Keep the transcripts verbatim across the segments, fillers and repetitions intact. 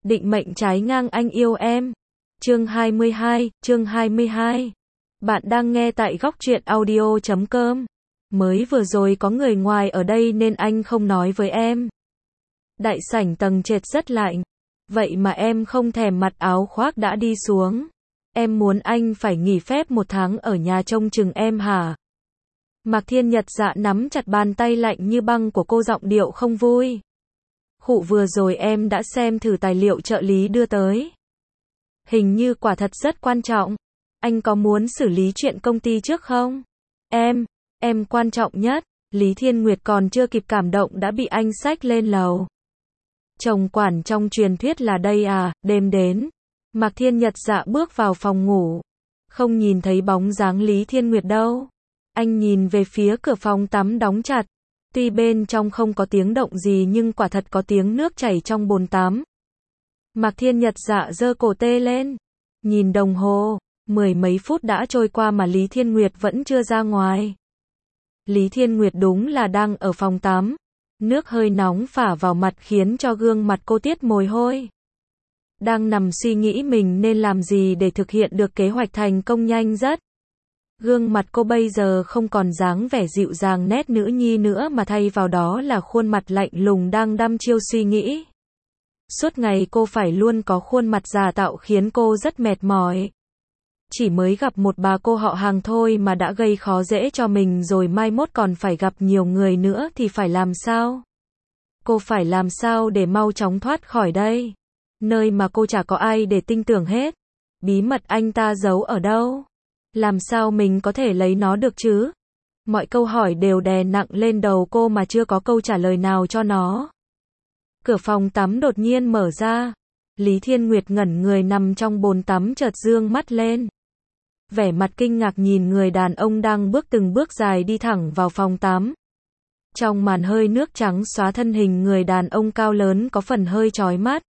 định mệnh trái ngang anh yêu em. Chương hai mươi hai, chương hai mươi hai. Bạn đang nghe tại góc truyện audio chấm com. Mới vừa rồi có người ngoài ở đây nên anh không nói với em. Đại sảnh tầng trệt rất lạnh. Vậy mà em không thèm mặc áo khoác đã đi xuống. Em muốn anh phải nghỉ phép một tháng ở nhà trông chừng em hả? Mạc Thiên Nhật Dạ nắm chặt bàn tay lạnh như băng của cô, giọng điệu không vui. Khụ, vừa rồi em đã xem thử tài liệu trợ lý đưa tới. Hình như quả thật rất quan trọng. Anh có muốn xử lý chuyện công ty trước không? Em, em quan trọng nhất. Lý Thiên Nguyệt còn chưa kịp cảm động đã bị anh xách lên lầu. Chồng quản trong truyền thuyết là đây à? Đêm đến, Mạc Thiên Nhật Dạ bước vào phòng ngủ. Không nhìn thấy bóng dáng Lý Thiên Nguyệt đâu. Anh nhìn về phía cửa phòng tắm đóng chặt. Tuy bên trong không có tiếng động gì nhưng quả thật có tiếng nước chảy trong bồn tắm. Mạc Thiên Nhật Dạ giơ cổ tê lên. Nhìn đồng hồ, mười mấy phút đã trôi qua mà Lý Thiên Nguyệt vẫn chưa ra ngoài. Lý Thiên Nguyệt đúng là đang ở phòng tắm. Nước hơi nóng phả vào mặt khiến cho gương mặt cô tiết mồ hôi. Đang nằm suy nghĩ mình nên làm gì để thực hiện được kế hoạch thành công nhanh rất. Gương mặt cô bây giờ không còn dáng vẻ dịu dàng nét nữ nhi nữa mà thay vào đó là khuôn mặt lạnh lùng đang đăm chiêu suy nghĩ. Suốt ngày cô phải luôn có khuôn mặt giả tạo khiến cô rất mệt mỏi. Chỉ mới gặp một bà cô họ Hàng thôi mà đã gây khó dễ cho mình rồi, mai mốt còn phải gặp nhiều người nữa thì phải làm sao? Cô phải làm sao để mau chóng thoát khỏi đây? Nơi mà cô chả có ai để tin tưởng hết. Bí mật anh ta giấu ở đâu? Làm sao mình có thể lấy nó được chứ? Mọi câu hỏi đều đè nặng lên đầu cô mà chưa có câu trả lời nào cho nó. Cửa phòng tắm đột nhiên mở ra. Lý Thiên Nguyệt ngẩn người nằm trong bồn tắm chợt dương mắt lên. Vẻ mặt kinh ngạc nhìn người đàn ông đang bước từng bước dài đi thẳng vào phòng tắm. Trong màn hơi nước trắng xóa, thân hình người đàn ông cao lớn có phần hơi chói mắt.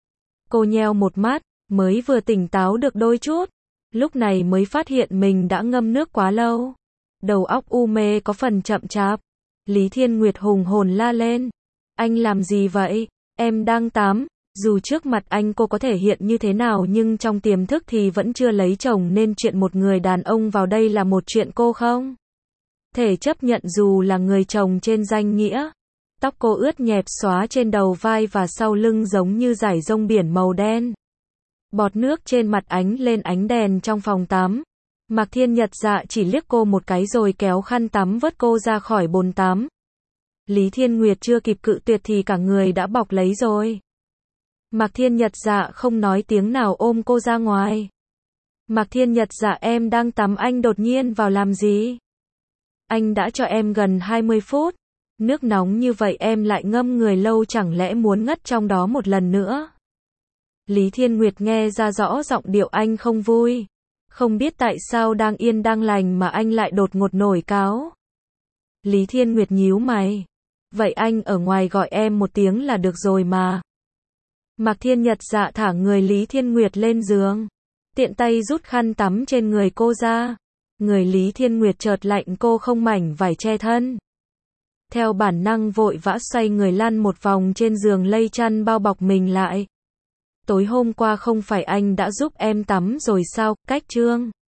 Cô nheo một mắt, mới vừa tỉnh táo được đôi chút. Lúc này mới phát hiện mình đã ngâm nước quá lâu. Đầu óc u mê có phần chậm chạp. Lý Thiên Nguyệt hùng hồn la lên. Anh làm gì vậy? Em đang tắm. Dù trước mặt anh cô có thể hiện như thế nào nhưng trong tiềm thức thì vẫn chưa lấy chồng nên chuyện một người đàn ông vào đây là một chuyện cô không thể chấp nhận dù là người chồng trên danh nghĩa. Tóc cô ướt nhẹp xóa trên đầu vai và sau lưng giống như dải rông biển màu đen. Bọt nước trên mặt ánh lên ánh đèn trong phòng tắm. Mạc Thiên Nhật Dạ chỉ liếc cô một cái rồi kéo khăn tắm vớt cô ra khỏi bồn tắm. Lý Thiên Nguyệt chưa kịp cự tuyệt thì cả người đã bọc lấy rồi. Mạc Thiên Nhật Dạ không nói tiếng nào ôm cô ra ngoài. Mạc Thiên Nhật Dạ, em đang tắm, anh đột nhiên vào làm gì? Anh đã cho em gần hai mươi phút. Nước nóng như vậy em lại ngâm người lâu, chẳng lẽ muốn ngất trong đó một lần nữa? Lý Thiên Nguyệt nghe ra rõ giọng điệu anh không vui. Không biết tại sao đang yên đang lành mà anh lại đột ngột nổi cáu. Lý Thiên Nguyệt nhíu mày. Vậy anh ở ngoài gọi em một tiếng là được rồi mà. Mạc Thiên Nhật Dạ thả người Lý Thiên Nguyệt lên giường. Tiện tay rút khăn tắm trên người cô ra. Người Lý Thiên Nguyệt chợt lạnh, cô không mảnh vải che thân. Theo bản năng vội vã xoay người lăn một vòng trên giường, lây chăn bao bọc mình lại. Tối hôm qua không phải anh đã giúp em tắm rồi sao? Cách trương